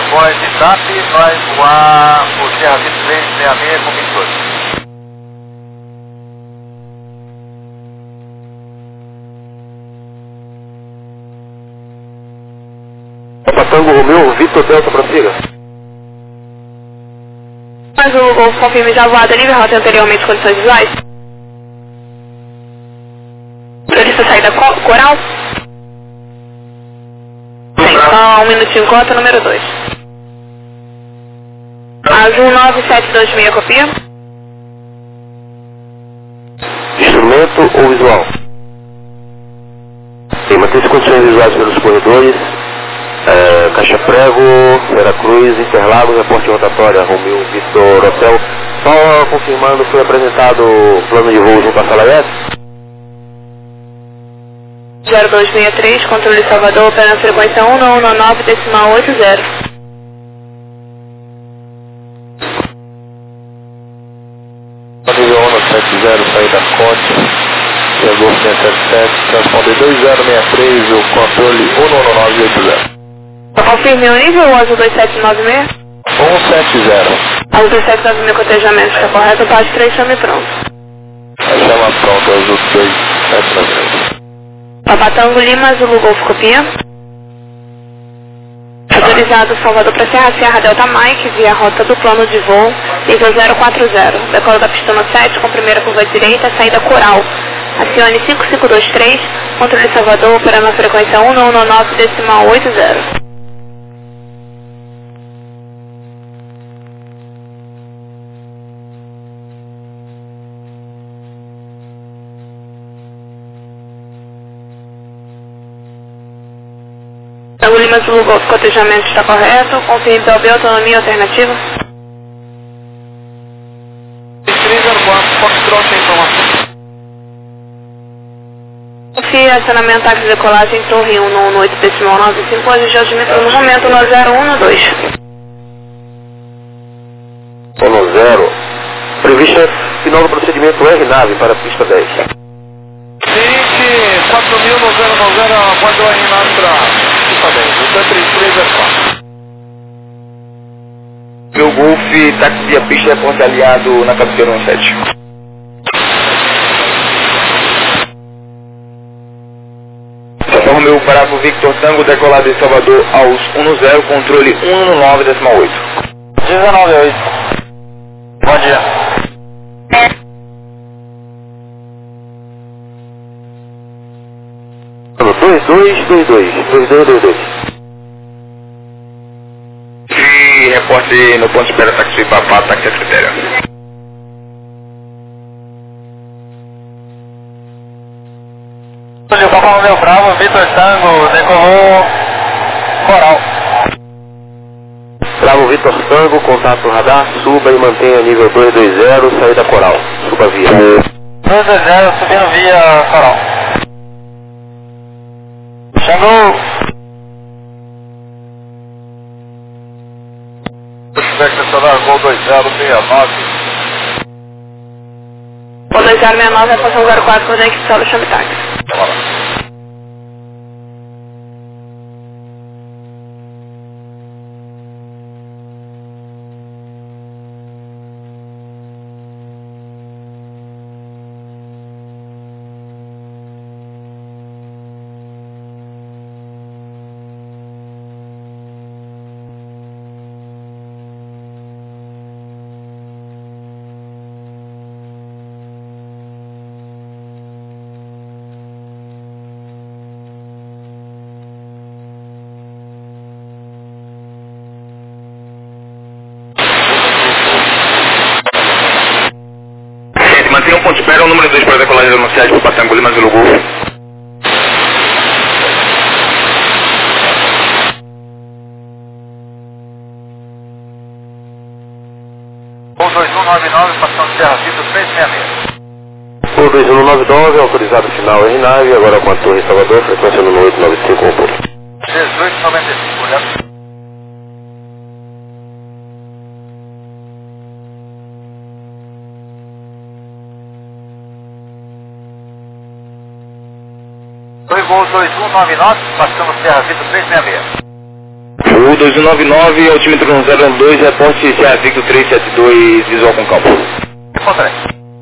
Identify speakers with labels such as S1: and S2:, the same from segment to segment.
S1: Após SAP, vai voar o Serra Vitor 366 com 22.
S2: Tango Romeu, Vitor Delta, prossiga.
S3: Mas o Golf confirma já voado livre rota anteriormente condições visuais. Prioridade saída coral. Sim, só 1 minutinho conta, número 2. Azul 9726, copia.
S2: Instrumento ou visual? Sim, mantém-se condições visuais pelos corredores. Caixa Prego, Veracruz, Interlagos, reporte rotatória, Romeu, Vitor, Hotel. Só confirmando, foi apresentado o plano de voo junto à sala S?
S3: 0263, controle Salvador, operando na frequência 1119,80.
S1: Nível 170, saída Conte, chegou 677, transponder 2063, o controle 11980.
S3: Confirme o nível, o azul 2796?
S1: 170.
S3: Azul 2796, cotejamento, está correto, parte 3, chame pronto.
S1: A chama pronta, azul 2796.
S3: Papatango Lima, Zulu Golf, copia. Autorizado Salvador para Serra Delta Mike, via rota do plano de voo, nível 040. Decola da pista 7, com primeira curva direita, saída coral. Acione 5523, controle Salvador, operando na frequência 1119,80. Tango Lima Zulu Golf, cotejamento está correto. Confirme PLB, autonomia alternativa.
S1: Trigger, Foxtrot, sem informação.
S3: Confie acionamento táxi de decolagem, torre 118,95, hoje já admito no momento no 0112.
S2: 10. Prevista final do procedimento R-Nave para a pista 10.
S1: Seguinte, 4.000 no 090, pode o R-Nave para pista 10, o 3304.
S2: Meu Golf, táxi via pista, ponte aliado na cabeceira 17. São Romeu, Bravo, Victor, Tango, decolado de Salvador aos 10, controle 119,8.
S1: 19,8. Bom dia.
S2: Ano 2222. E reporte no ponto de espera táxi Papá, táxi a critério.
S1: Papa Romeu Bravo, Vitor Tango, decolou coral.
S2: Bravo, Vitor Tango, contato radar, suba e mantenha nível 220, saída coral. Suba via.
S1: 220, subindo via coral. Xangô. Expectacional Gol 2069.
S3: O 2069 é a posição 04, coordenada equipe solo, chame táxi.
S2: Mantenha um ponto de espera, o número 2 para decolagem anunciada para Patango Lima, Zulu Golf.
S1: Gol 2199, passando Serra Vitor 366.
S2: O 2199, autorizado final R-Nave, agora com a Torre Salvador, frequência número 895, composto.
S1: 1895, olhando. Foi Gol 2199, passando Serra Vitor 366.
S4: O 2199, altímetro 1012, reporte Serra Victor 372, visual com calma.
S1: Encontrei.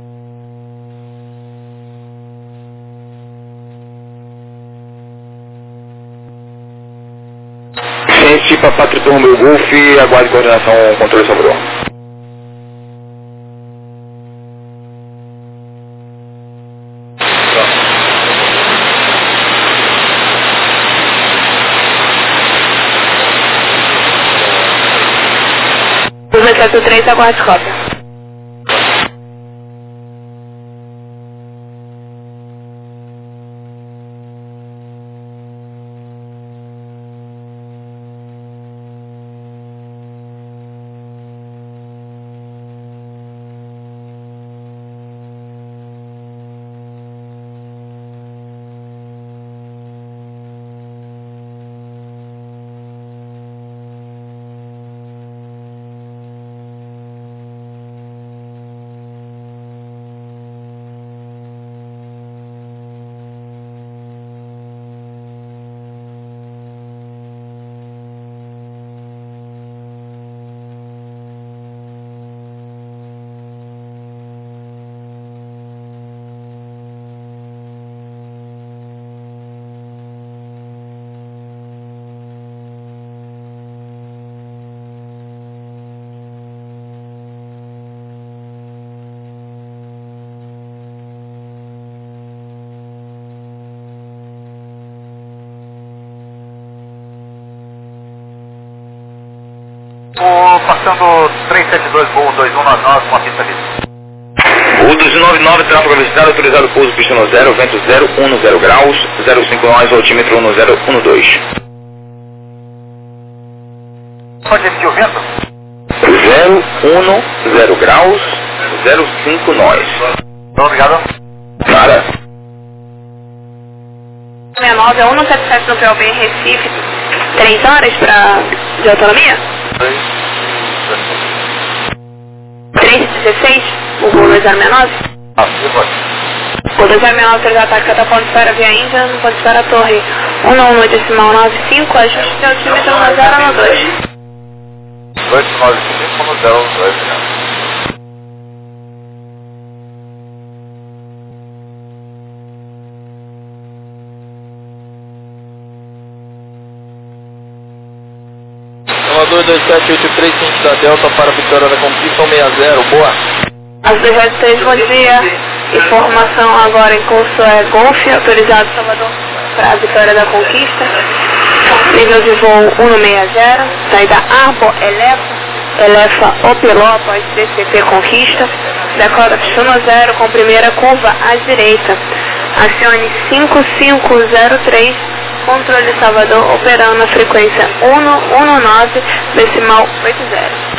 S4: Frente para Patrick Romeu Golf, aguarde coordenação, controle sobre o ar.
S3: O 273, aguarde cópia.
S1: Passando 372, voo 2199 com a pista livre.
S4: O 299, tráfego avisado, autorizado pouso pista no 0, vento 010 graus, 05 nós, altímetro 1012.
S1: Pode repetir o vento?
S4: 010 graus, 05 nós.
S1: Obrigado.
S4: Para.
S3: 69 é 177 no PLB em Recife, 3 horas de autonomia? 316, o voo 2069? O 2069 autorizado ataque catapulta para via Índia, não pode esperar a torre 118,95, ajuste de altímetro no 0 no 2.
S1: 295 no 02, né?
S5: Salvador 2783, ciente da Delta para a Vitória da Conquista 160, boa.
S3: As 203, bom dia. Informação agora em curso é Golf, autorizado Salvador para a Vitória da Conquista. Nível de voo 160, saída Arbo, Elefa Opeló após CCP Conquista. Decola pista 0 com primeira curva à direita. Acione 5503. Controle Salvador operando na frequência 119, decimal 80.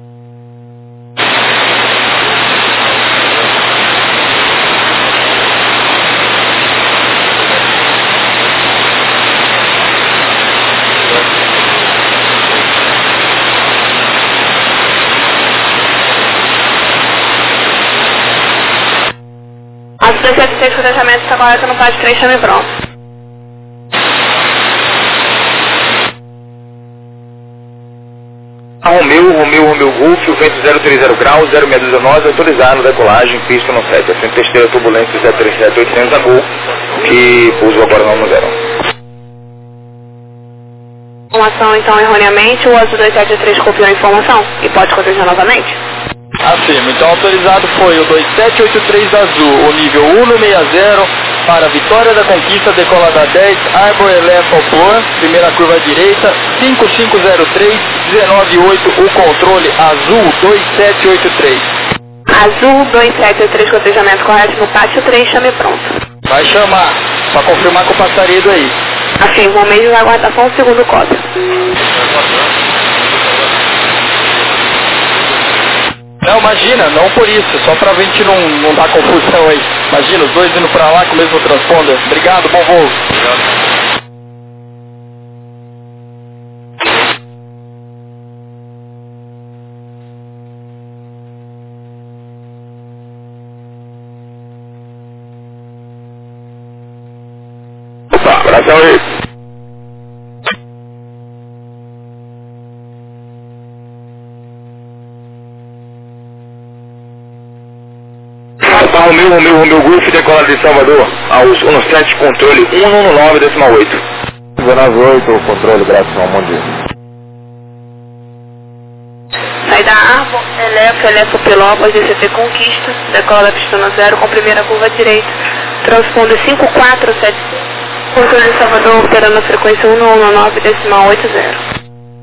S3: A 276 com fechamento está correto no PAD 3, chame pronto.
S4: Romeu Golf, o vento 030 graus, 0619, autorizado, decolagem, pista no 7, assento testeira, turbulência 737-800 a Gol, que pouso agora no 0.
S3: Informação então erroneamente, o Azul 273 copiou a informação e pode corrigir novamente?
S5: Afirmo, então autorizado foi o 2783 azul, o nível 160 para Vitória da Conquista, decolada 10, Arbor Elefa Opor, primeira curva à direita, 5503, 198, o controle azul 2783.
S3: Azul 2783, cotejamento correto no pátio 3, chame pronto.
S5: Vai chamar, para confirmar com o passaredo aí.
S3: Afirmo, o meio aguarda só um segundo cópia.
S5: Não, imagina, não por isso, só pra gente não dar confusão aí. Imagina, os dois indo pra lá com o mesmo transponder. Obrigado, bom voo.
S4: Opa, abração aí. Romeu Golf, decolado de Salvador, aos 17, controle 119,8.
S2: 198, controle, graças, bom dia.
S3: Saída Arbor, Elefa Pelópolis, DCT Conquista, decola da pista 0 com primeira curva direita, transponder 5475, controle de Salvador, operando a frequência 1119,80.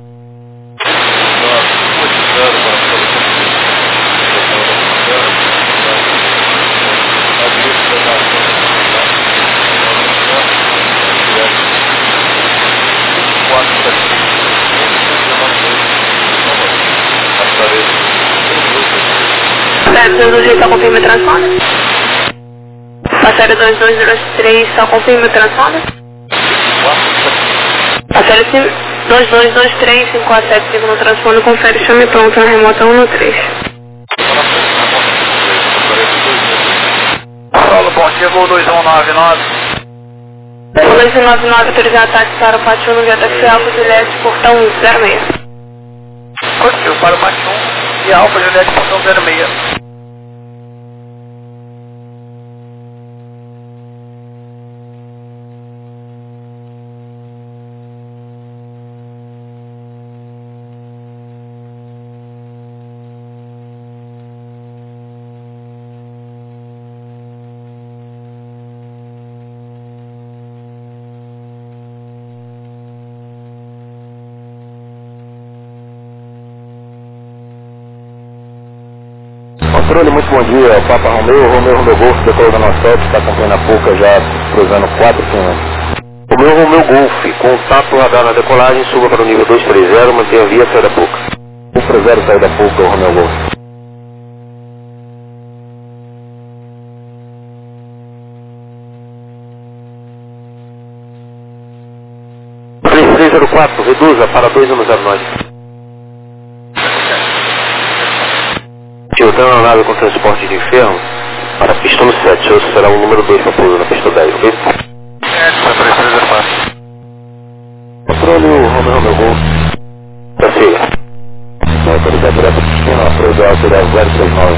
S3: Certo, só confirma o transponder. Passaram 2203, só confirma o transponder. Passaram 2223, 5475 no transponder, confere, chame pronto na remota 113.
S1: Paulo, bom dia, voo 2199.
S3: 2199, autorizar ataque para o pátio 1 via taxi Alfa Juliette, portão 06.
S1: Curtiu para o pátio 1 e Alfa Juliette, portão 06.
S2: Controle, muito bom dia, Papa Romeu Golf, decolou da 97, está acompanhando a pouca já cruzando 4 km. Romeu Golf, contato radar na decolagem, suba para o nível 230, mantenha a via, saída pouca. 230, saída pouca, Romeu Golf. Reduza para 2109. Tiltando a nave com transporte de enfermo para a pista 7, hoje será o número 2 para pouso na pista 10, ok? Controle o Romeu Golf. Da siga. Na autoridade direta Cristina, autoridade 039.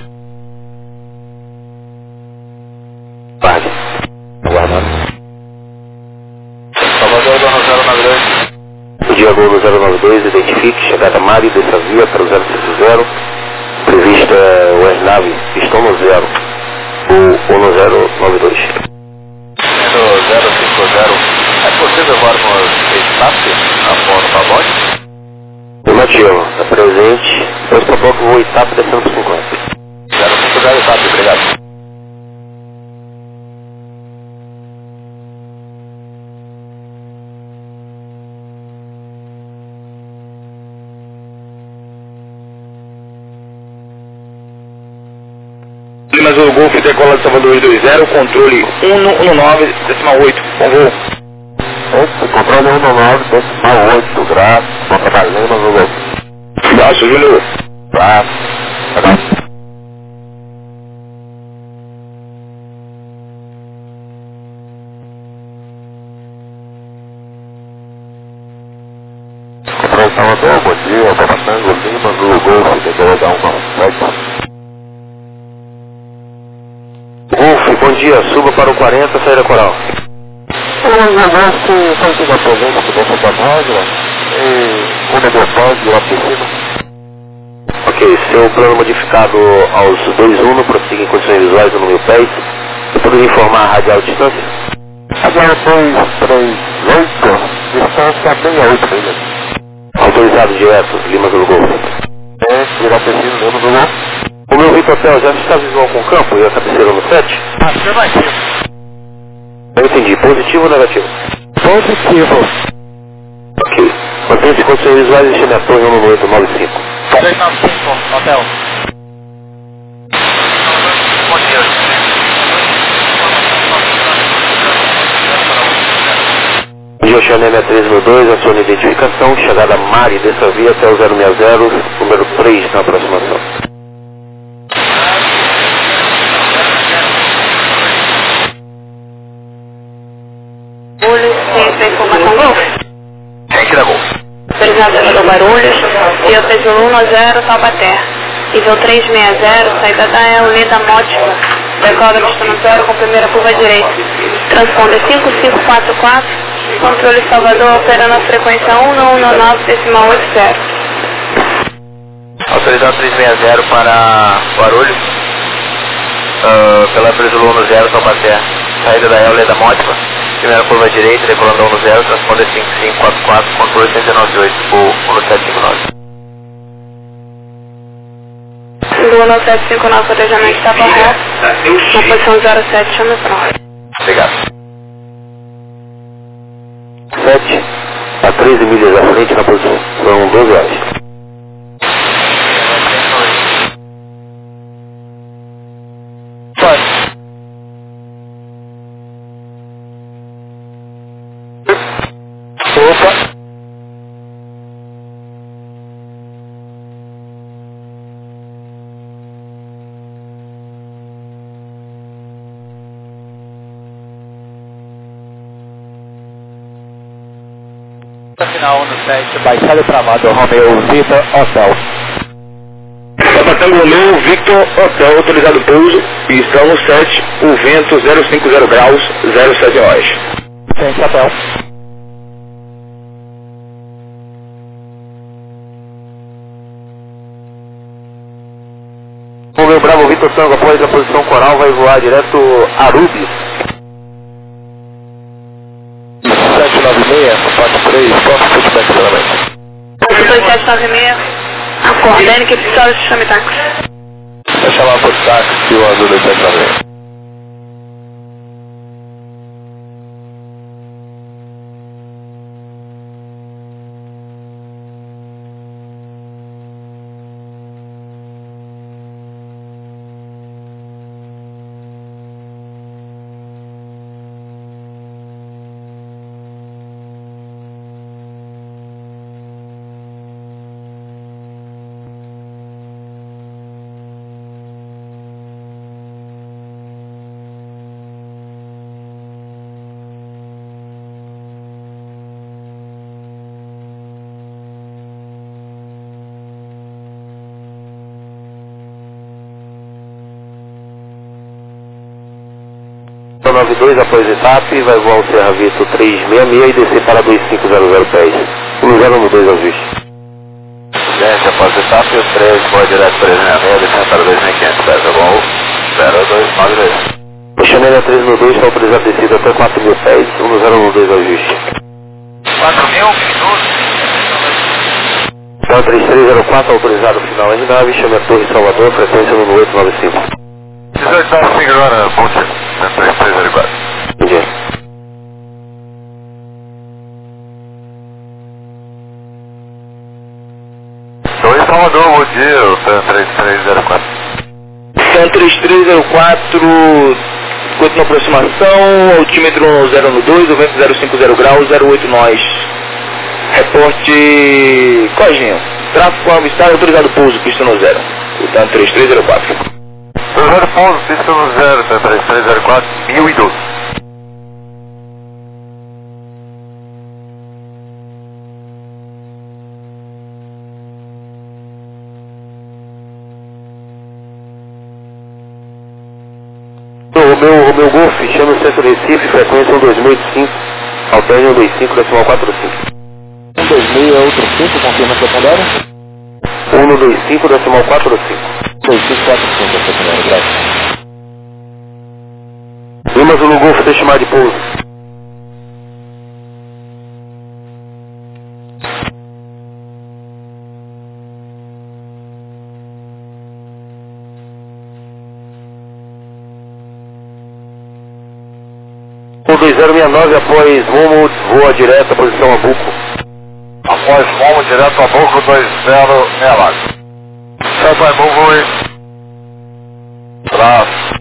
S2: Tarde. Aguardando.
S1: Salvador, Dona 092.
S2: O dia gol do 092, identifique, chegada Mari, dessa via para o 050. Prevista o aeronave, pistão no 0, ou no 092.
S1: No 050, é possível levarmos estácio após o pacote?
S2: Afirmativo, está presente, depois para bloco voo etapa descendo por 50.
S1: 050 etapa, obrigado.
S4: Mas o Golf decola de Salvador 220, controle 119,8, bom voo.
S2: Controle 119,8, graças, bom trabalho, Lima no Golf.
S4: Abraço, Júnior.
S2: Abraço. Controle Salvador, bom dia, Papatango, Lima no Golf, decola da 197. Golf, bom dia, suba para o 40, saída coral. O negócio foi que apresenta que você está rádio e o negócio lá por cima. Ok, seu plano modificado aos 2.1, prossiga em condições visuais no número 10. Eu poderia informar a radial distância? Radial 238, distância 68 milhas. Autorizado direto, Lima do Golf. Direto no Lima do Golf. O meu Vitor Hotel já está visual com o campo e a cabeceira no 7?
S1: Afirmativo.
S2: Eu entendi. Positivo ou negativo?
S1: Positivo.
S2: Ok. Mantém-se em condições visuais e chame a torre 19895.
S1: 395, hotel. Bom dia.
S2: Giochané 6302, aciona a identificação, chegada Mari dessa via até o 060, número 3 na aproximação.
S3: Tem informação Golf?
S1: Tem que dar Golf.
S3: Autorizado do Barulhos, via peso 190 Taubaté. Nível 360, saída da Unida Mótica, Decola da pista 0 com primeira curva direita. Transponder 5544, controle Salvador operando a frequência 1119,80.
S2: Autorizado 360 para Guarulhos, pela empresa 10 Taubaté, saída da Euler da Mótica, primeira curva direita, decolando 10, transponder 5544, controle 198 por 1759.
S3: Lua 759, cotejamento está correto. Na posição 07, chama pronto.
S2: Obrigado. 7 a 13 milhas à frente na posição. São 12 horas. Opa!
S5: Final no 7, Baixada Travado, Romeo Vitor Hotel.
S4: Papa Tango Romeo, Victor Hotel, autorizado pouso, pista 17, o vento 050 graus, 07 horas.
S5: Sem chapéu.
S2: Romeo Bravo, Vitor Tango, após a posição coral, vai voar direto Arubi.
S5: 796, 43, qual o feedback também?
S3: 2796, acordando que precisa de chame táxi.
S5: Vai chamar por táxi o azul 2796.
S2: Então 92 após etapa, vai voar o Serra Vitor 366 e descer para 2500 pés. O lugar no 2 ajuste. 10 após etapa e o 3 voa direto para 366, descendo para 2500 pés, tá bom? 0292. O Chanel 3 no 2 está autorizado descida até 4000 pés, o lugar no 2 ajuste.
S1: 4.000, minutos.
S2: Então 3304 autorizado final R9, chama Torre Salvador, frequência número 895.
S1: 1895 agora, ponte 3304.
S2: Entendi.
S1: Torre Salvador, bom dia, o 3304.
S4: São 3304, continua aproximação, altímetro 0 no 2, o vento 050 graus, 08 nós. Reporte Cojinho, tráfego avistado, autorizado pouso, pista no 0, portanto 3304.
S1: Cruzeiro Pouso, pista no 0, 3304, 1012.
S2: O meu Golf, chama o centro Recife, frequência 12085, alterne 125, decimal 45.
S5: 126 é outro 5, confirma que é pondera?
S2: 125, decimal 45.
S5: 2545 é secundário, graças.
S2: Lima Zulu Golf, deixa mais de pouso. O 2069 após rumo, voa direto, posição Abuco.
S1: Após rumo direto a Boco 2069. Santo Raimundo, traço.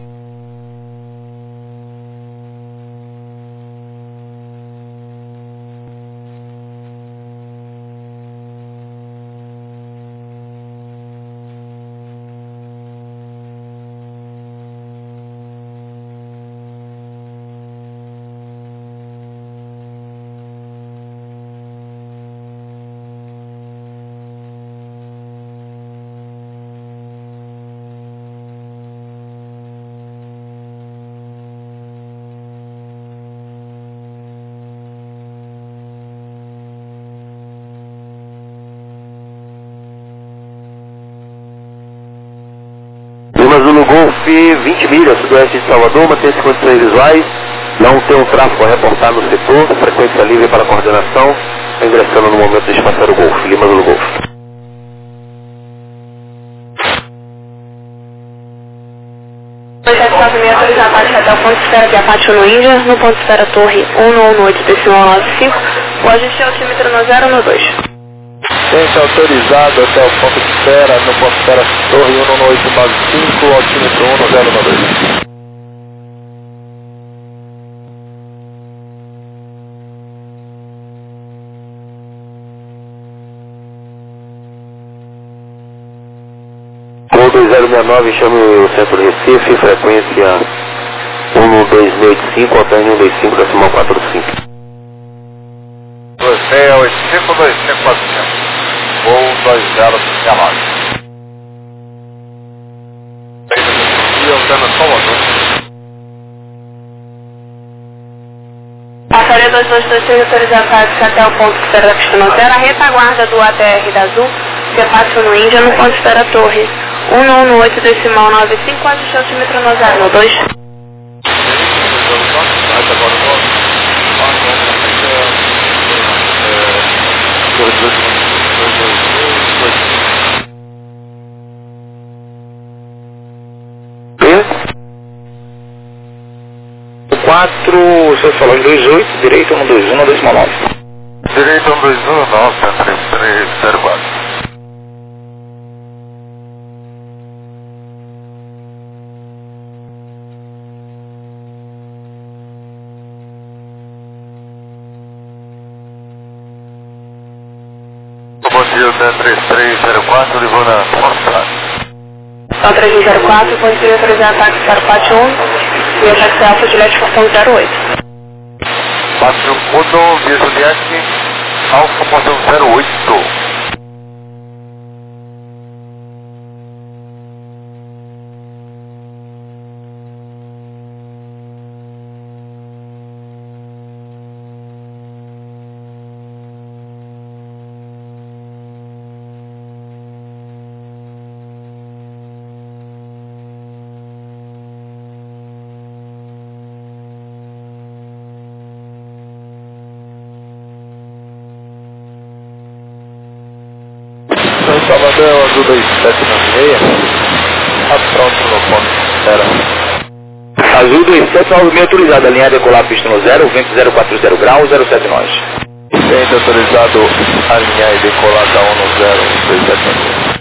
S2: Recife, 20 milhas, sudoeste de Salvador, mantém-se condições visuais, não tem um tráfego a reportar no setor, frequência livre para coordenação, ingressando no momento de espaçar o Golfo, Lima do Golfo.
S3: Autorizado até o ponto de espera de Apátio no Índia, no ponto de espera Torre 118.95, o ajuste altímetro no 0 no 2.
S5: Gente autorizado até o ponto de espera, no ponto de espera Torre 11895, altímetro 10 no 2.
S2: Gol 2069, chame o centro de Recife, frequência 12685, ATN 125, decimal 45.
S1: Você 852545. Gol 2069. E Antena Salvador.
S3: Passaria 2226 autorizado até o ponto de espera da pista no 0, a retaguarda do ATR da Azul, de Apátio no Índia, no ponto de espera Torre 118 decimal 95, ajuste altímetro no 0 no 2.
S4: O 4, você falou em 28, direito 121, decimal 9.
S1: Direito 121, 93304. Bom dia, 3304, Livona Forçado.
S3: Então 3104, ponto de autorizar ataque para o Pátio 1 e ataque Alfa Juliette portão 08.
S1: Pátio 1, via Juliette, Alfa portão 08.
S5: São Salvador, Azul 2796, tá pronto no ponto de espera.
S4: Azul 2796 autorizado, alinhar a decolar pista no 0, vento 040 graus, 07 nós.
S5: Gente autorizado alinhar e decolar da 1 no 0, 276.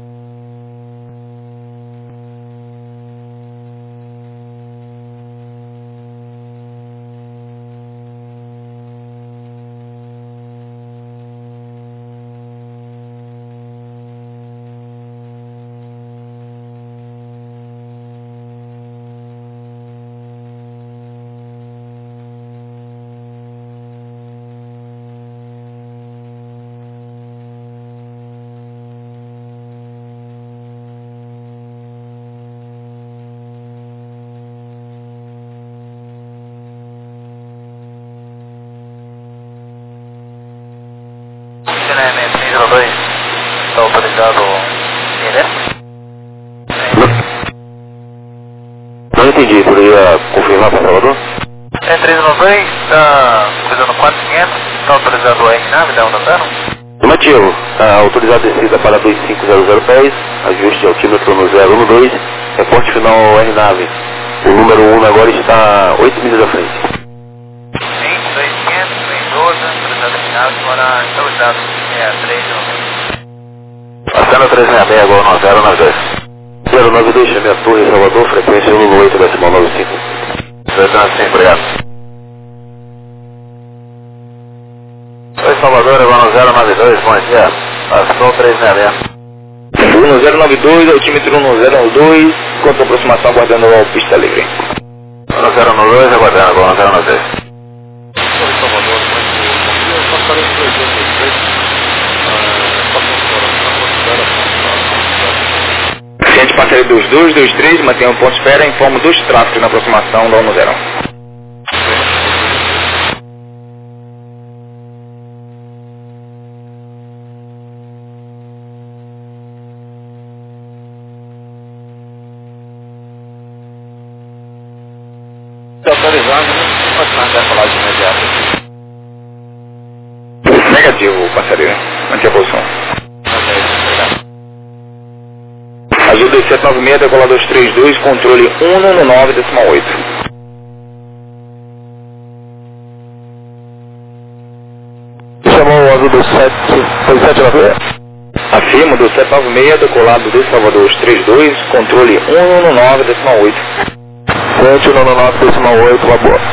S1: Está autorizado
S2: Não entendi, poderia confirmar para Salvador?
S1: É 392, está autorizando 4500, está autorizado a R-Nave, dá um andando?
S2: Afirmativo, autorizado descida para 250010, ajuste altímetro no 012, reporte final R-Nave. O número 1 agora está 8 milhas à frente.
S1: 2500, 12, autorizado R-Nave, agora autorizado 6390.
S2: Acena 366 agora no 092. 092, chame a Torre Salvador, frequência 118, decimal 95.
S1: Sim, obrigado. Oi, Salvador, agora no 092, bom dia. Passou 366.
S4: 1092, altímetro 1012, contra aproximação aguardando a pista livre.
S1: 1092, aguardando agora no 092.
S5: Oi, Salvador, muito bom dia. Passarei por 223. Está funcionando, na ponto de espera.
S4: Ciente parceiro dos 223, mantenha um ponto de espera, informa dos tráficos na aproximação da 101.
S5: decolagem imediata.
S4: Negativo, passarinho. Mantenha a posição. Azul 2796, decolar 232, controle 199,8.
S2: Chamou o azul 2796?
S4: Afirmo, 2796, decolado do Salvador 232, controle 199,8.
S2: 199,8, uma boa.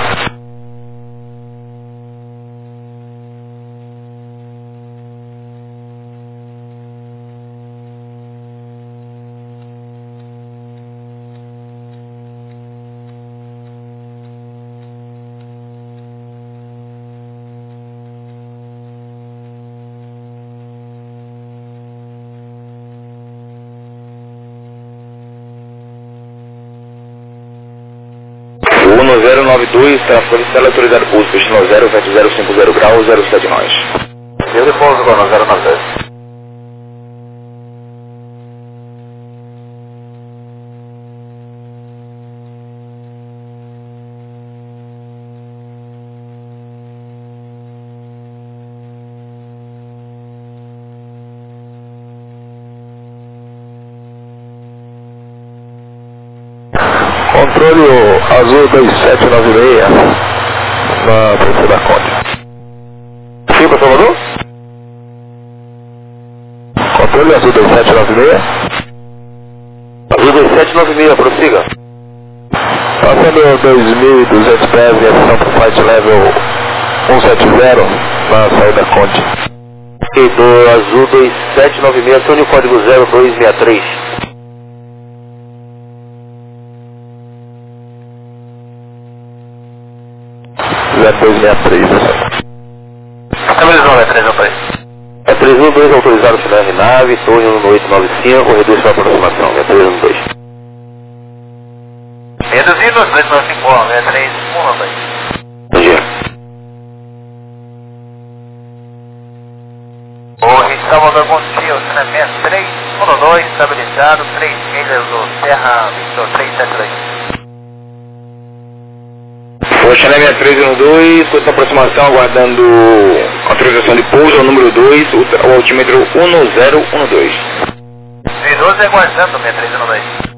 S4: Uno 092, tráfego de célula autorizado pouso, destino 0, vento 050 graus, 07 nós.
S2: Eu de pouso agora, 092. Controle azul 2796 na terceira Conde. Sim, para Salvador? Controle azul 2796.
S4: Azul 2796, prossiga.
S2: Passando 2.200 pés em ação para flight level 170 na saída Conde.
S4: E do azul 2796, acione o código 0263.
S2: 0263,
S4: Estabilização, é 313. É 312, autorizado final RNAV, torre 1895, reduz sua aproximação, é 312.
S1: Reduzindo, 295, 63, 192.
S4: Bom dia.
S1: Torre Salvador Bom Dia, oceanamento 312, estabilizado, 3 milhas do Serra Victor 372.
S4: Oceané 6312, curta aproximação, aguardando autorização de pouso ao número 2, o altímetro 1012.
S1: 312 aguardando, 6312.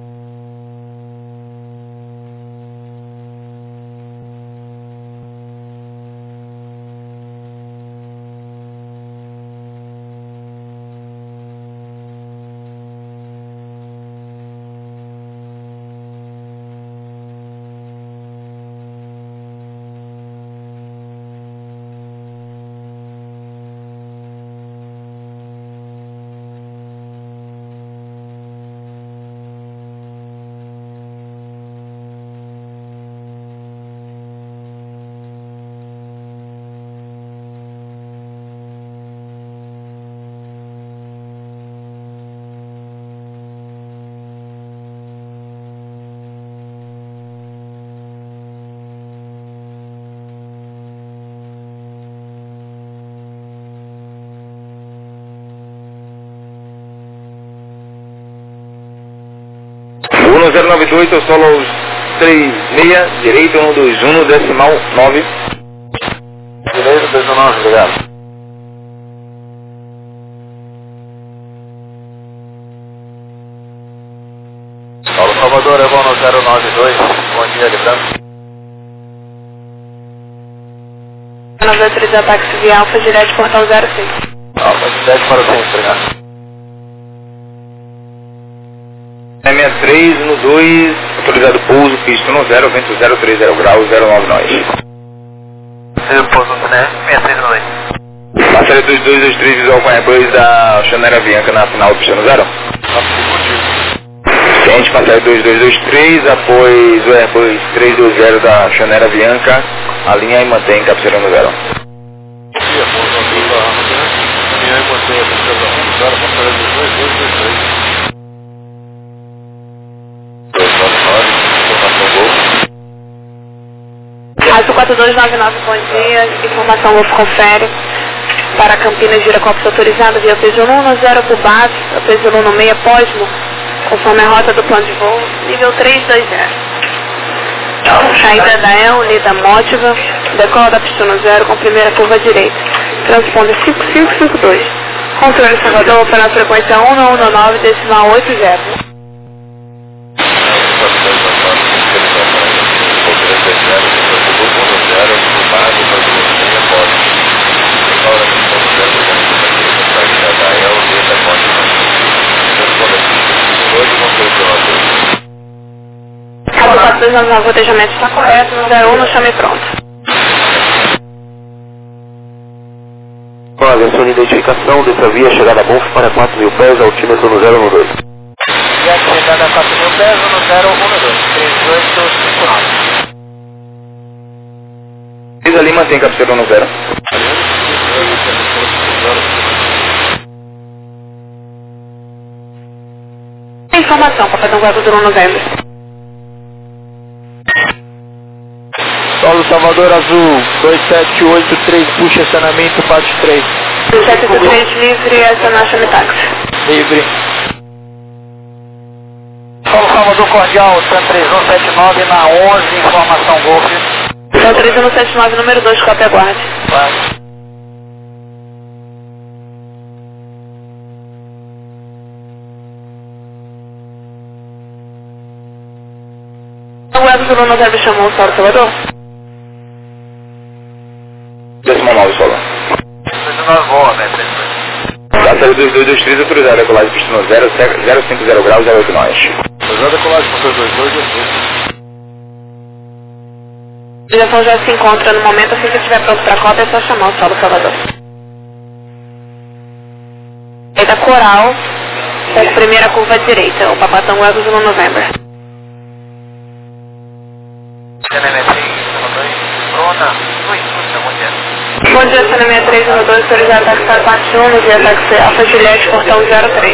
S4: Uno 092, eu solo aos 36, direito 121, decimal 9.
S2: Direito 219, obrigado. Paulo Salvador, Evono 092, bom dia, Librando.
S3: 93 ataque via Alfa, direto portão 06.
S2: Alfa, direto para o centro, obrigado.
S4: 63 no 2, autorizado pouso, pista no 0, vento 030 graus, 09 nós.
S1: Seu pouso no CNF, 6312.
S4: Passaria dos 223 visual com Airbus da Chanera Avianca na final do pista no 0. Ciente, passaria 2223, após o Airbus 320 da Chanera Avianca, alinha e mantém captura no 0.
S3: Azul 4299, bom dia. Informação Wolf confere. Para Campinas, Giracopos autorizado via Peso 10 por base, Peso 16 Posmo, conforme a rota do plano de voo, nível 320. Saída da El, Unida Mótiva, Decola da pista 0 com primeira curva direita. Transponder 5552. Controle Salvador para a frequência 1119,80. Caso 429, o rotejamento está correto, no 01 no chame pronto.
S2: Atenção de identificação dessa via, chegada a Bonf para 4.000 pés, altímetro no 012.
S1: E a chegada a 4.000 pés no 012, 3859.
S4: Diz ali, mantém cabeceira no 0.
S3: Informação, Papai Tango do novembro.
S5: Solo Salvador Azul, 2783, puxa acionamento, parte 3.
S3: 2783 livre, acionar chame táxi.
S5: Livre.
S1: Solo Salvador Cordial, San 3179 na 11, informação Golf.
S3: São 3179, número 2, cópia aguarde.
S1: Vai.
S3: O Web do novembro chamou o Solo Salvador?
S4: 19 solo.
S1: 19 voa, né?
S4: Da série 2223, autorizada a decolagem pista no 050 graus, 08 nós.
S5: Autorizada a decolagem, motor 2223.
S3: A direção já se encontra no momento, assim que estiver pronto para a cópia, é só chamar o Solo Salvador. Eita Coral, com primeira curva direita, o Papai Tango do novembro. Bom dia, Sena 6312, autorizado táxi 41, no dia táxi Alfa Juliette, portão 03.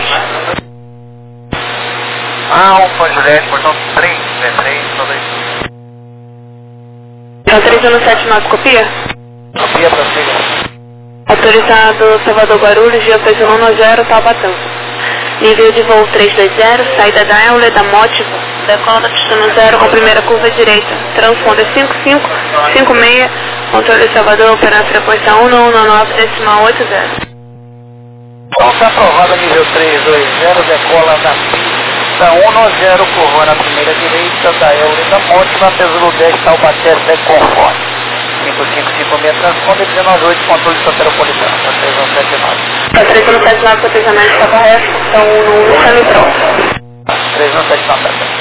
S1: Alfa Juliette, portão 3, 3, 2.
S3: Então 3179, copia?
S1: Copia para você.
S3: Autorizado Salvador Guarulhos, dia 2110, Taubaté. Nível de voo 320, saída da Euler, da Motivo, decola da pista 0 com primeira curva direita. Transponder 5556, controle Salvador, operar frequência 1119,80.
S1: Então está aprovado nível 320, decola da pista 190, curva na primeira direita da Euler, da Motivo, Tesouro 10, Taubaté, conforme. 5556, transponder 198, controle soteropolitano, 3179.
S3: A 3179, cotejamento está correto, então no chame pronto.
S1: 3179.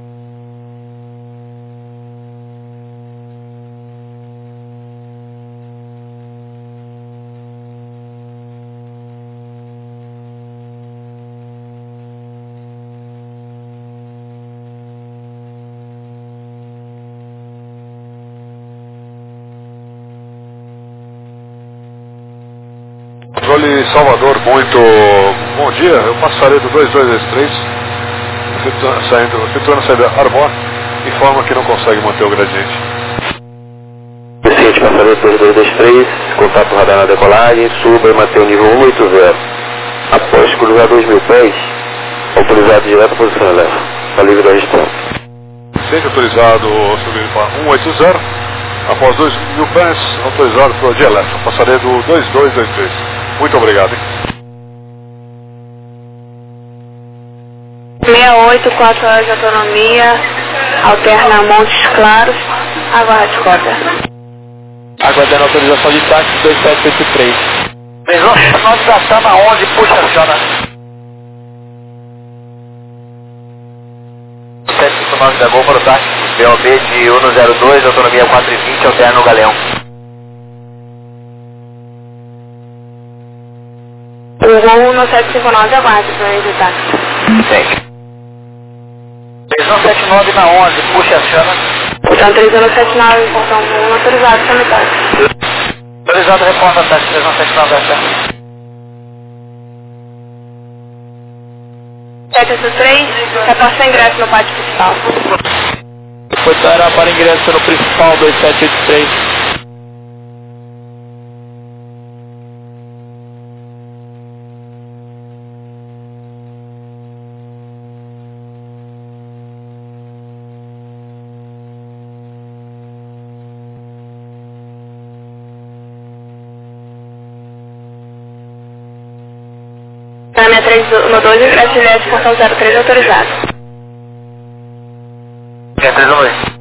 S6: Controle Salvador, muito bom dia. Eu passarei do 2223, efetuando a saída Arbor, informa que não consegue manter o gradiente.
S2: Paciente passaria 2223, contato radar na decolagem, suba e manter o nível 180. Após cruzar 2.000 pés, autorizado direto à posição eleva. Está livre da gestão.
S6: Paciente autorizado subir para 180, após 2.000 pés, autorizado para o DLF. Passarei do 2223. Muito obrigado.
S3: 68, 4 horas de autonomia, alterna Montes Claros, aguarde cópia.
S5: Aguardando autorização de táxi 2783.
S1: Nós já estamos na 11, puxa, aciona. 759 da Gol para o táxi, BOB de 102, autonomia 420, alterna o Galeão.
S3: O voo no 759, aguarde para ele de táxi.
S1: Tem. 3179 na 11, puxa, aciona.
S3: Então 3179, portão 1, autorizado, chame táxi.
S1: Autorizado, reporta táxi 3179 da Serra.
S3: 783, reporta ingresso no pátio principal.
S5: Foi para ingresso no principal 2783.
S3: Na 6312, ingresso de Juliette, portão 03 autorizado.
S1: 6312.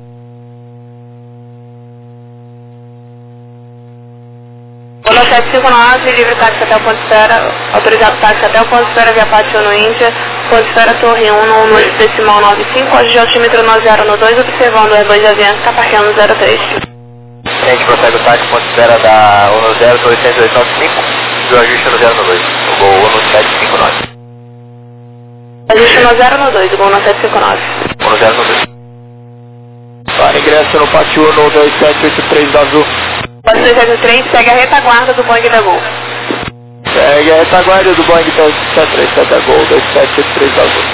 S3: Bono 759, livre táxi até o ponto de espera, autorizado táxi até o ponto de espera via Pátio no Índia, ponto de espera Torre 1, no decimal 95, hoje de altímetro 9012, observando o R2 de avião que está parqueando no 03.
S1: A gente prossegue o táxi, ponto de espera da 10885, do ajuste no 092, o gol 1759.
S3: Ajuste no 092, o gol 1759.
S1: 1092.
S5: Para ingresso no Pátio no 2783 da Azul.
S3: Pode 203, segue a retaguarda do Boeing da Gol.
S5: Segue a retaguarda do Boeing 737 da Gol, 2783 da Azul.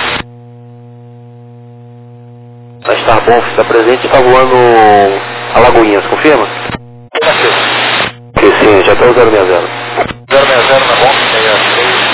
S2: A Star Bom está presente, está voando Alagoinhas, confirma? Que sim, já está o 060.
S1: 060 na bom, 63.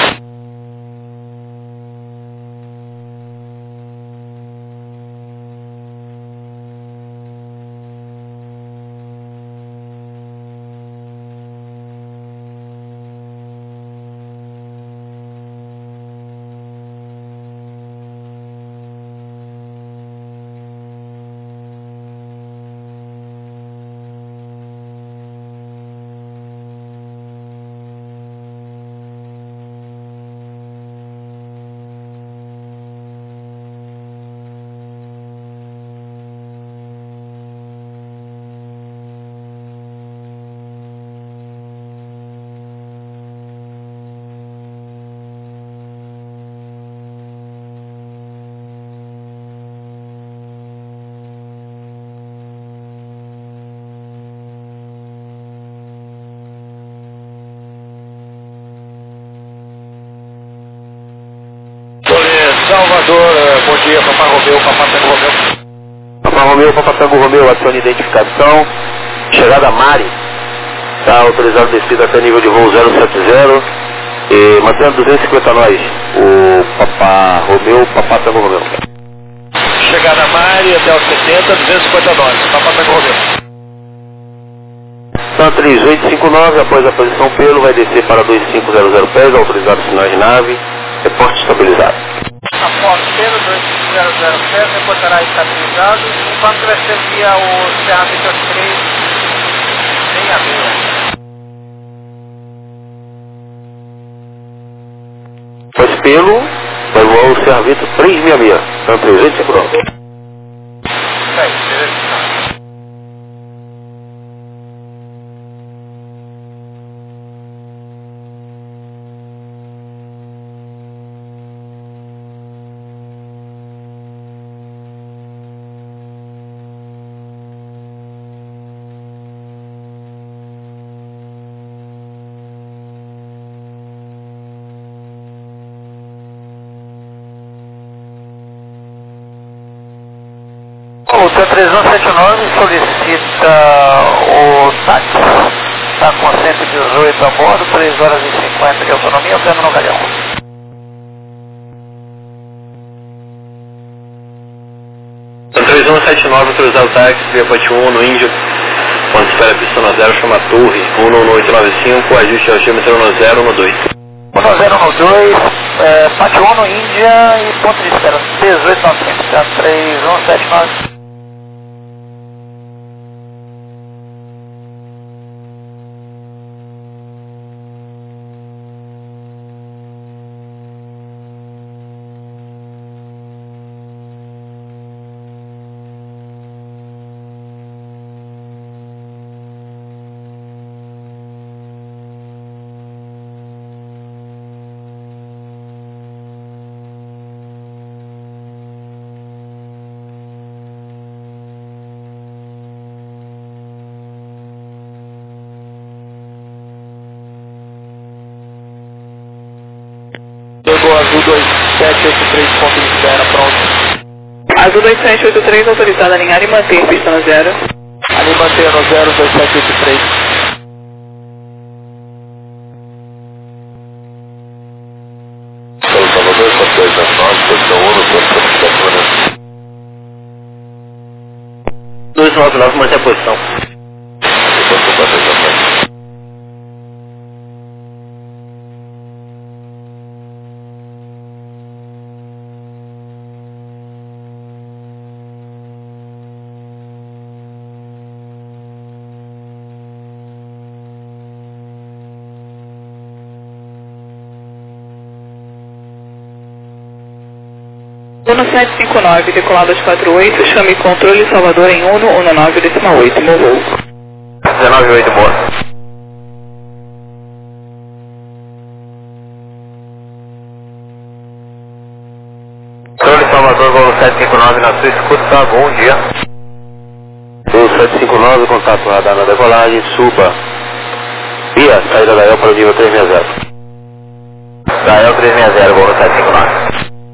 S6: Salvador, bom dia, Papai Romeu, Papai Tango Romeu.
S2: Papai Romeu, Papai Tango Romeu, adicione identificação, chegada a Mari, está autorizado descida até nível de voo 070, e mantendo 250 nós, o Papai Romeu, Papai Tango Romeu.
S6: Chegada a Mari até os 70, 250 nós, Papai Tango Romeu.
S2: São 3859, após a posição pelo, vai descer para 2500 pés, autorizado sinais de nave, reporte estabilizado.
S1: Após pelo 2500 pés, reportará estabilizado, enquanto vai ser via o CA Victor 366.
S2: Após pelo, vai voar o CA Victor 366, são 3859.
S1: O 3179 solicita o táxi. Está com 118 a bordo, 3 horas e 50 de autonomia, operando no galhão.
S2: São 3179, autorizado táxi, via Pátio 1 no Índia, ponto de espera pista 0, chama Torre, 11895, ajuste ao altímetro 1012.
S1: 1012, Pátio 1 no Índia e ponto de espera 18950, 3179.
S5: Chegou Azul 2783, ponto de espera, pronto.
S3: Azul 2783, autorizado a alinhar e manter pista no 0.
S5: Ali manter no 02783.
S2: Salvador, 4229, posição 1, no ponto de espera. 299, mantém a posição.
S7: 1759, decolado às 48, chame controle Salvador em 119,8, meu voo.
S2: 19,8, boa. Controle Salvador, voo 759 na sua escuta, bom dia. Voo 759, contato radar na decolagem, suba. Via, saída da EL para o nível 360. Da EL 360, voo 759.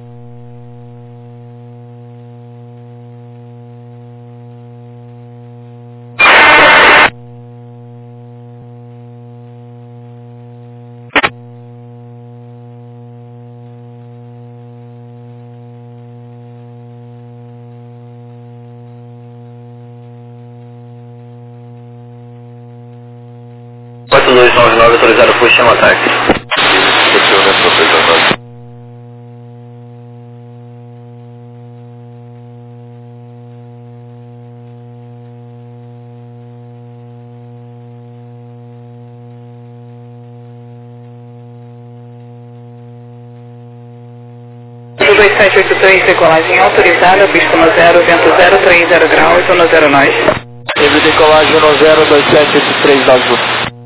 S2: Autorizado por chama ataque.
S7: Do 2783, decolagem autorizada, pista no 0, vento 030 graus, 10 nós.
S5: Teve decolagem no 0, 2783 da Azul.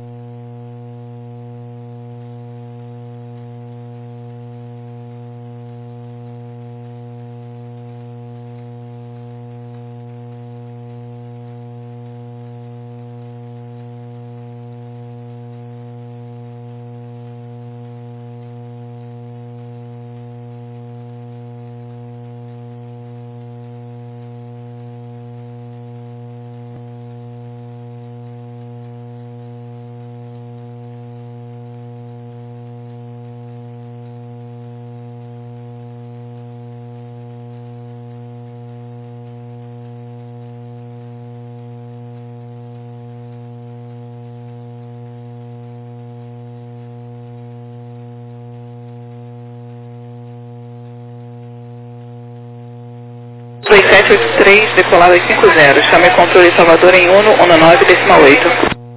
S7: Do 2783, decolado às 50, chame controle Salvador em 119,8.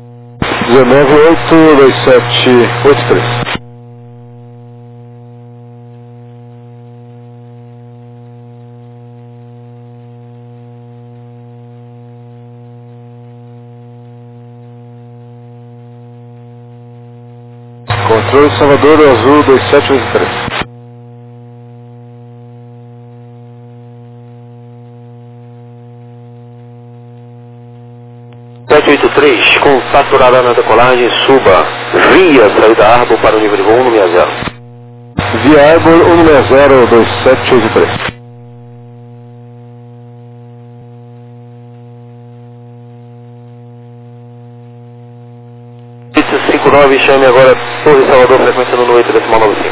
S6: 1982783. Controle Salvador Azul 2783.
S2: Contato radar na decolagem, suba. Via, saída Arbor para o nível de voo 160.
S6: Via Arbor 160 2783.
S2: 59, chame agora Torre Salvador, frequência no 8,95.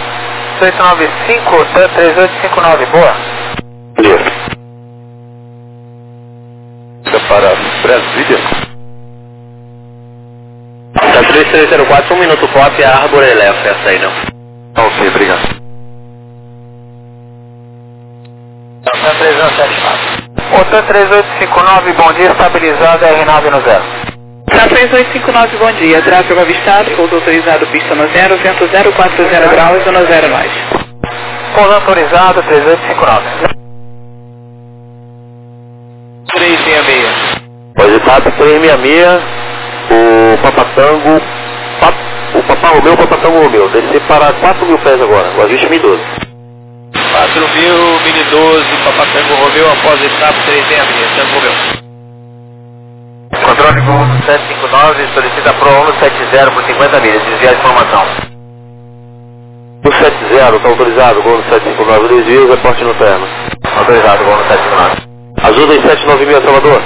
S1: 895, 3859, boa.
S2: Beleza.
S6: Para Brasília.
S2: Tá 3304, 1 minuto pop, a Arbor eleva essa aí não.
S6: Ok, obrigado.
S1: Tá 3174. Outra 3859, bom dia, estabilizado R9 no 0.
S7: Tá 3859, bom dia, tráfego avistado, pouso autorizado, pista no 0, vento 040 graus, 10 nós.
S1: Pouso autorizado 3859.
S2: 366. Positado 366. O Papatango, o Papatango Romeu, descer para 4.000 pés agora, o ajuste 1012.
S5: 4.000, Mini 12, Papatango Romeu, após etapa 366, Tango Romeu.
S2: Controle Gol 759, solicita Pro 170 por 50 milhas, desviar a informação. O 70, está autorizado, Gol 759, desvio, reporte no terno. Autorizado, Gol 759. Azul 2796, Salvador.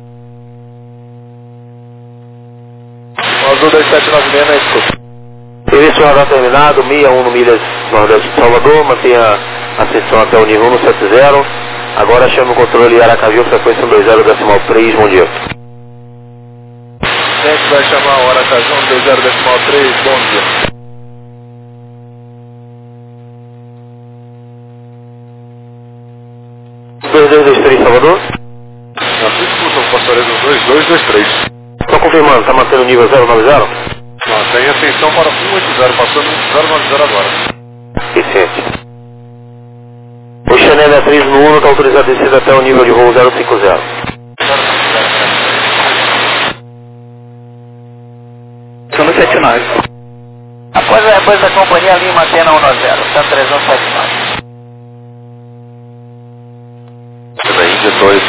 S5: Azul 2796 na escuta.
S2: Serviço radar terminado, 61 milhas nordeste de Salvador, mantenha a ascensão até o nível 170. Agora chama o controle Aracaju, frequência 20,3, bom dia.
S6: A gente vai chamar o Aracaju 20,3, bom dia.
S2: Salvador?
S6: Na sua escuta, o passaredo 2223.
S2: Estou confirmando, está mantendo o nível 090?
S6: Mantém atenção para 180, passando 090 agora.
S2: Vicente. O Chanel Passarei a Beatriz no 1, está autorizado a descida até o nível de voo 050.
S7: Sono 79.
S1: Após a companhia Lima Atena 10, Santa 3179.
S2: Índia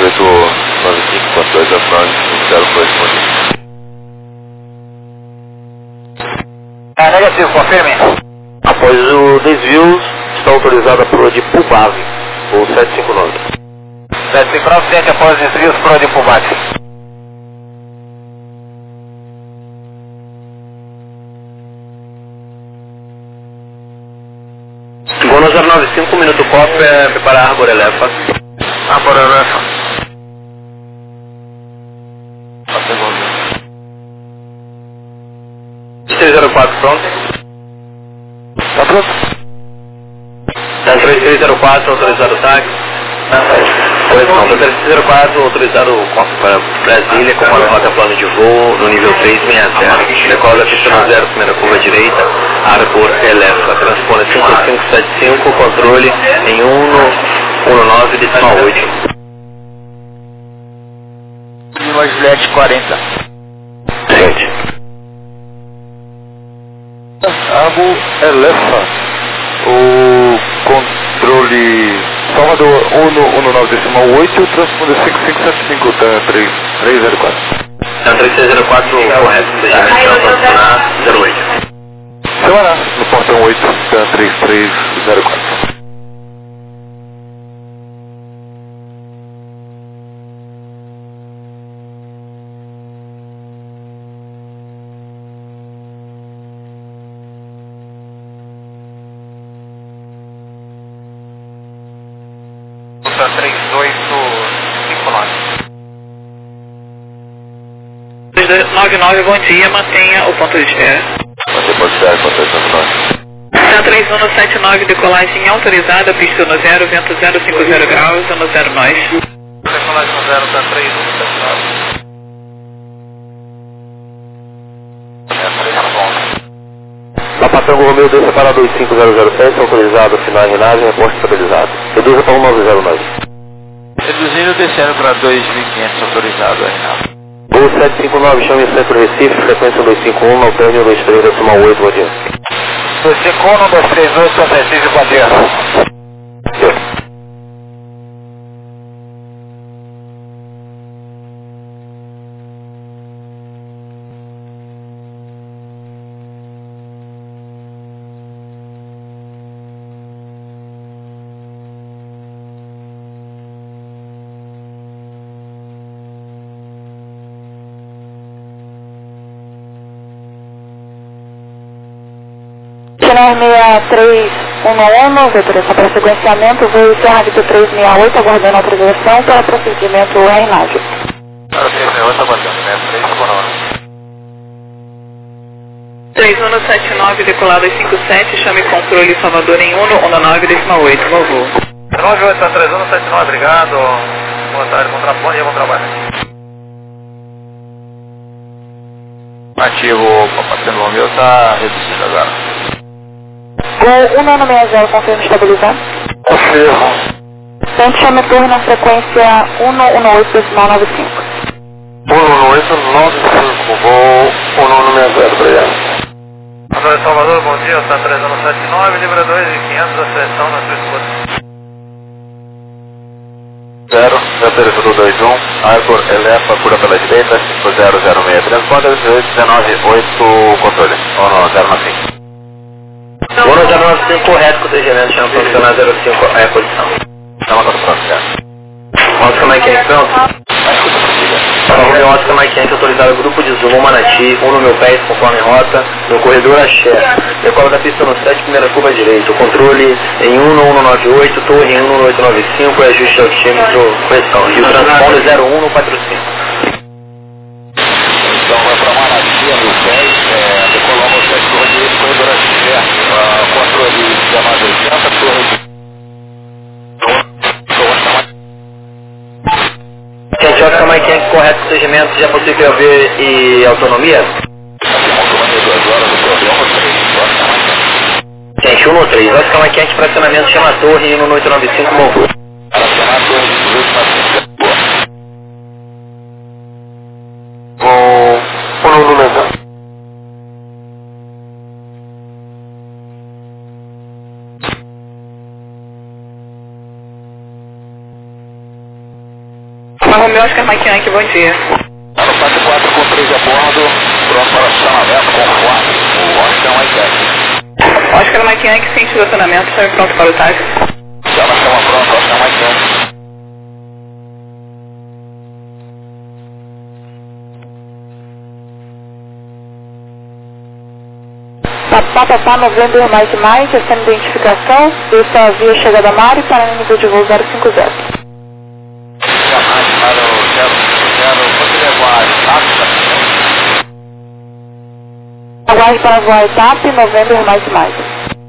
S2: 289542
S1: Negativo, confirme.
S2: Após o desvio, está autorizada a proa de Pubave, ou 759.
S1: 759, ciente após os desvios, proa de Pubave.
S2: Gol 095, minuto pop, preparar Arbor Elefa.
S1: Arbor Elefa.
S2: Pode 304 pronto.
S1: Tá pronto?
S2: 3304, autorizado o táxi. Pois não, 3304, autorizado o para Brasília, comando rota plano de voo, no nível 360. Decola da pista 0, primeira curva direita, Arbor Elefa. Transpone 5575, controle em 119, decimal 8.
S1: Lima Juliette 40.
S2: Gente.
S6: Arbor Elefa, o controle Salvador 119,8, transponder 5575, 304.
S2: 3304, correto, procedimento 08.
S6: Semana, no portão 8, 3304.
S1: Santa 3859.
S7: 299, bom dia, mantenha o ponto de espera.
S2: Você pode esperar com a 399.
S7: Santa 3179, decolagem autorizada, pista no 0, vento 050 graus, no 0 nós.
S1: Decolagem no 0, Santa 3179.
S2: Papatango Romeu, desça para 25007, autorizado, final Renagem, reporte estabilizado. Reduza para 1909.
S1: Reduzindo, descendo para 2.500, autorizado, Reinaldo.
S2: Gol 759, chame Centro Recife, frequência 251, ao término 23, decimal 8, bom dia.
S1: 251, 238, São Francisco, bom dia.
S3: Channel 6311, autorização para sequenciamento, voo Serra Vitor 368, aguardando autorização para procedimento em Nádia.
S1: 368, aguardando, né?
S7: 3179, decolado às 57, chame controle Salvador em 119, decimal 8, no voo.
S1: 98, Santa 3179, obrigado. Boa tarde, bom trabalho e bom trabalho. Ativo, o Papatango Romeu está reduzindo agora.
S3: Gol 1960, confirma estabilizado.
S1: Confirmo.
S3: Tente chame torre na frequência 118, decimal 95.
S1: 11895, voo 1160, obrigado. Antônio Salvador, bom dia, está 3179, libra 2.500, a seleção na sua escuta.
S2: 0, Veterinário 21, Arbor Elefa, cura pela direita, 5006, transporte 1819, controle, 095. 1095, correto com o regimento, chama profissional 05, é posição. Chama para o próximo, já. Ótica Mike Yankee, pronto? Romeu Ótica Mike Yankee, autorizado grupo de Zoom, Manati, 1 no meu pé, conforme rota, no corredor Axé. Decola da pista no 7, primeira curva direita. O controle em 1198, torre em 11895, ajuste altímetro, correção. E o transponder 0145.
S6: Então vai para Manati, no pé, decolamos 7 curva direita, corredor Axé, controle 1980, torre de...
S2: Gente, Ótica Mike Yankee, correto com o regimento, já possível ver e autonomia? Gente, 1 ou 3, Ótica Mike Yankee, fracionamento chama a torre, 1895, bom voo.
S7: Romeu, Oscar Mike Yankee, bom dia.
S4: Ano 44 com 3 a bordo, pronto para estacionamento conforme o Oscar Mike Yankee.
S7: Oscar Mike Yankee, sem estacionamento, está pronto para o táxi.
S4: Já nós estamos prontos, Oscar Mike Yankee.
S3: Papapá, November Mike, essa identificação, essa via chegada Mari para o nível de voo 050.
S4: Jamais para o 050, pode levar a etapa.
S3: Aguarde para voar etapa, November Mike.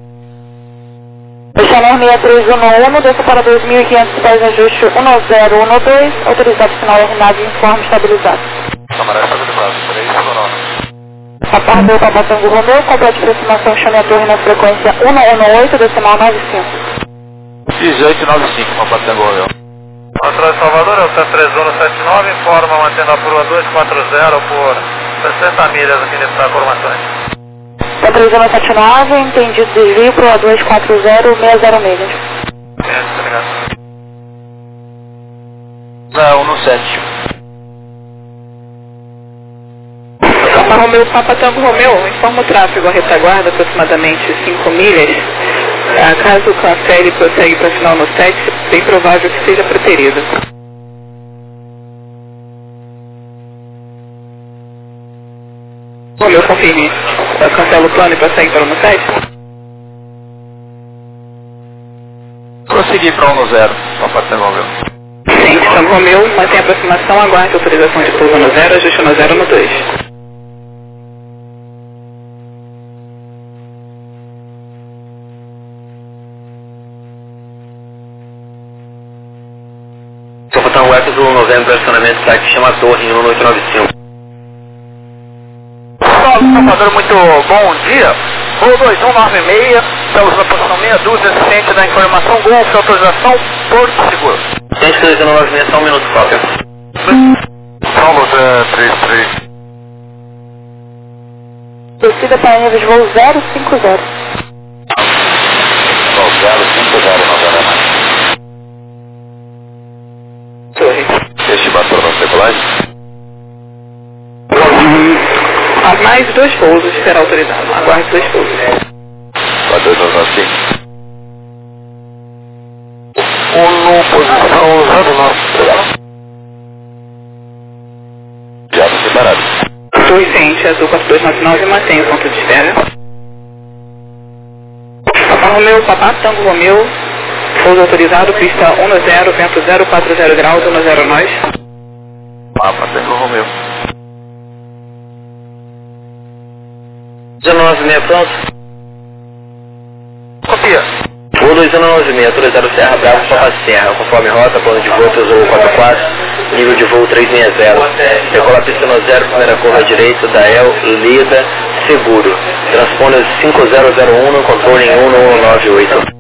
S3: Echelon 6311, desça para 2.500 pés, ajuste 1012, autorizado final RNAV informe estabilizado.
S4: Camarada estabilizado, 319.
S3: Papardeu Tabatango Romeu, complete aproximação, chame a torre na frequência 118, decimal 95.
S4: 1895, Papatango Romeu.
S1: Atrás de Salvador, é o 3179, informa mantendo a curva 240 por 60 milhas aqui nesse da formações.
S3: 3179, entendido desvio para o 240, 60 milhas.
S1: Obrigado.
S4: 117.
S7: Papa Romeu, Papa Tango Romeu, informa o tráfego à retaguarda, aproximadamente 5 milhas. Caso o café ele prossegue para final no 7, bem provável que seja preterido. Romeu, confirme. Cancela o plano e prossegue para o no 7?
S4: Prosseguir para 10, Papa Tango Romeu.
S7: Sim, Tango Romeu, mantém a aproximação, aguarde autorização de pouso no 0, ajuste no 0 no 2.
S2: Capitão Web do novembro, personamento site chama Torre em 1895.
S1: Salvador, muito bom dia. Voo 2196, estamos na posição meia dúzia, assistente da informação, Golf, autorização, Porto Seguro.
S2: Gente, 1996, só um minuto, cópia.
S6: Solo 33.
S3: Descida para nível de voo 050.
S4: 050, novembro. Estimação da decolagem?
S7: Há mais 2 pousos será autorizado. Aguarde 2 pousos.
S4: 4295. Posição 09. Já separado.
S7: Torre ciente, azul 4299, mantém o ponto de espera. Papa Romeu, Papá Tango Romeu, pouso autorizado, pista 10, vento 040 graus, 10 nós.
S4: Papa Tango Romeu.
S2: 1996 pronto?
S1: Copia.
S2: Voo 2196, autorizado Serra Bravo, Papa Serra, conforme rota, plano de voo, Tesouro 44, nível de voo 360. Decola a pista no 0, primeira curva à direita, Dael, Lida, Seguro. Transponder 5001, controle em 1198.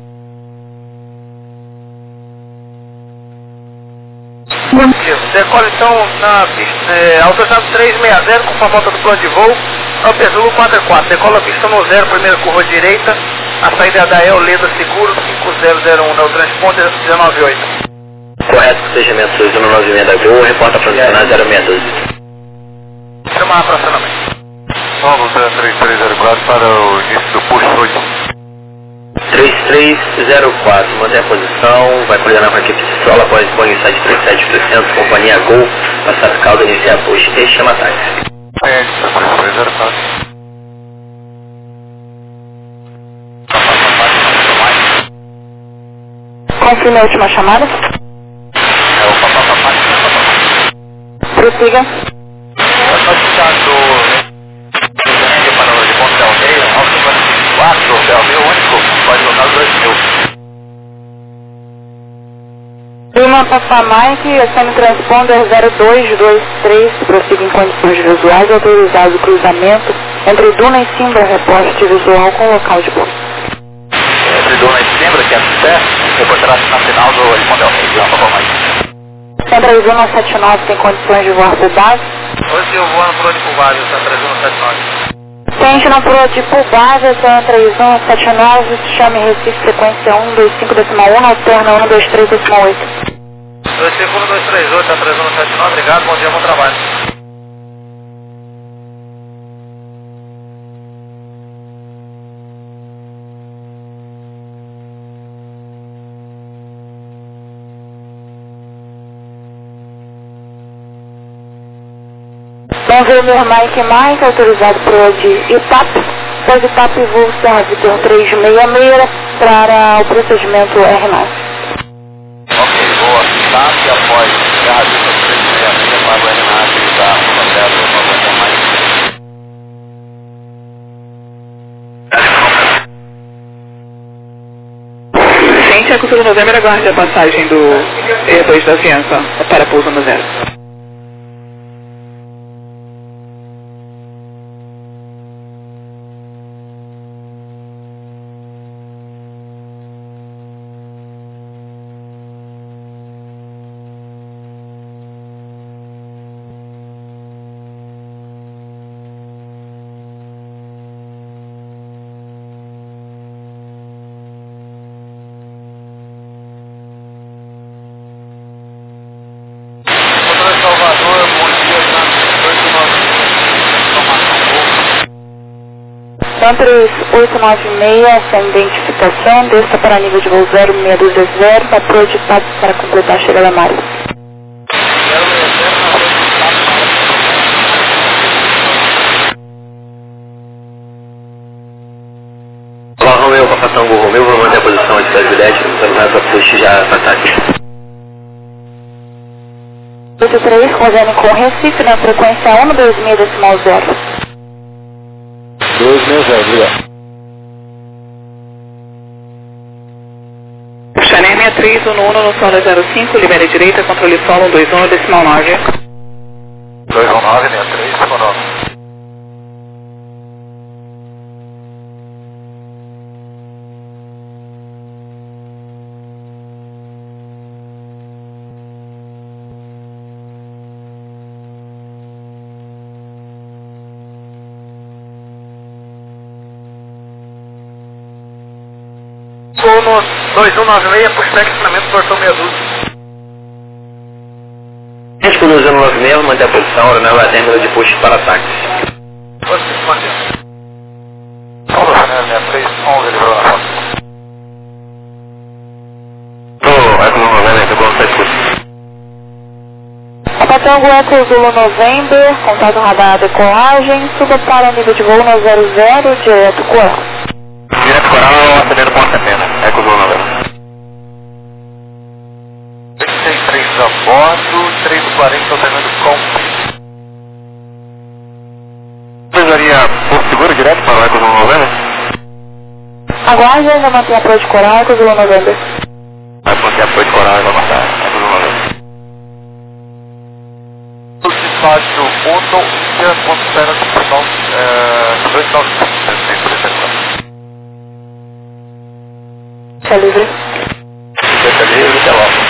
S1: Decola então na pista, autorizado 360 com a volta do plano de voo, ao Tesouro 44. Decola a pista no 0, primeira curva direita, a saída da El Leda Seguro 5001, no transponder 198.
S2: Correto, procedimento 2196 da Gol, reporta para funcionar 0612.
S1: Chamar para acionamento.
S6: Solo 3304 para o início do push 8.
S2: 3304, mantém a posição, vai coordenar com a equipe de solo após Boeing 737-300, companhia Gol, passar a cauda, iniciar push e chama táxi.
S6: 3304.
S3: Confirme a última chamada.
S1: É o papapá.
S3: Prossiga.
S1: Notificado para o de Ponte Almeida, 944, Hotel Meu único, pode jogar 2000.
S3: Lima Papa Mike, SM Transponder 0223, prossiga em condições visuais, autorizado o cruzamento entre Duna e Simbra, reporte visual com local de pouso.
S1: Entre Duna e Simbra, que é sucesso, reportará na final do de Ponte Almeida, Papa Mike.
S3: Sandra Izuna 79 tem condições de voar por base.
S1: Hoje eu vou no Prode por base, Sandra Izuna 79.
S3: Tente na Prode por base, Sandra Izuna 79, chame Recife, sequência 125.1, alterna 123.8.
S1: 251-238, tá 3179, obrigado, bom dia, bom trabalho.
S3: November Mike, autorizado para de ITAP, pós ITAP voo Serra Vitor 366 para o procedimento RNAS.
S2: Ok, boa. ITAP após Serra Vitor 366 para o RNAS da November Mike.
S7: Gente, a cultura November aguarde a passagem do E2 da Avianca para pouso no 0.
S3: Santos 896, sem identificação, desça para nível de voo 0620, approach TAP para completar a chegada da área.
S2: Olá, Romeu, Papa Tango Romeu, vou manter a posição de 10 para push já para ataque.
S3: 83, convênio com Recife, na frequência 126.0.
S2: 260, obrigado.
S7: Chanel 63, 11 no solo 05, libere direita, controle solo 121, decimal 9.
S1: 219, 63, ficou no 2196, push back, ensinamento, portão meia dúzia.
S2: Gente, por 296, manter a posição, hora não é término de push para ataques.
S1: Você se mantém. Solo Chanel 63, 11, livrou na rota.
S2: Eco no November, eu gosto de push.
S3: Papa Tango Eco Zulu November, contato radar decolagem, suba para o nível de voo no 00, direto Coral.
S2: Direto Coral, acendendo com a setena. Eco Zulu November.
S1: 23 a bordo, 340, alternando com.
S2: Precisaria por seguro direto para o Eco Zulu November?
S3: Aguarde, ainda mantém a proa de Coral, Eco Zulu November.
S2: Vai manter a de Coral e vai matar. Eco Zulu November.
S1: O despacho 1, India, ponto 0, 295,
S3: Está livre.
S2: Fica livre, até logo.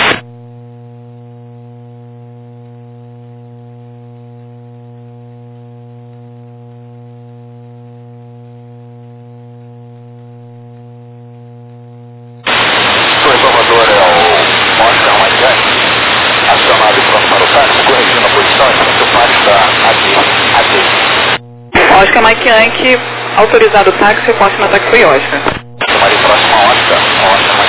S1: O informador é o Oscar Maicane, acionado e pronto para o táxi, corrigindo a posição, enquanto o par está AD.
S7: Oscar Mike Yankee, autorizado o táxi, o próximo ataque foi Oscar.
S1: Tomarei próximo a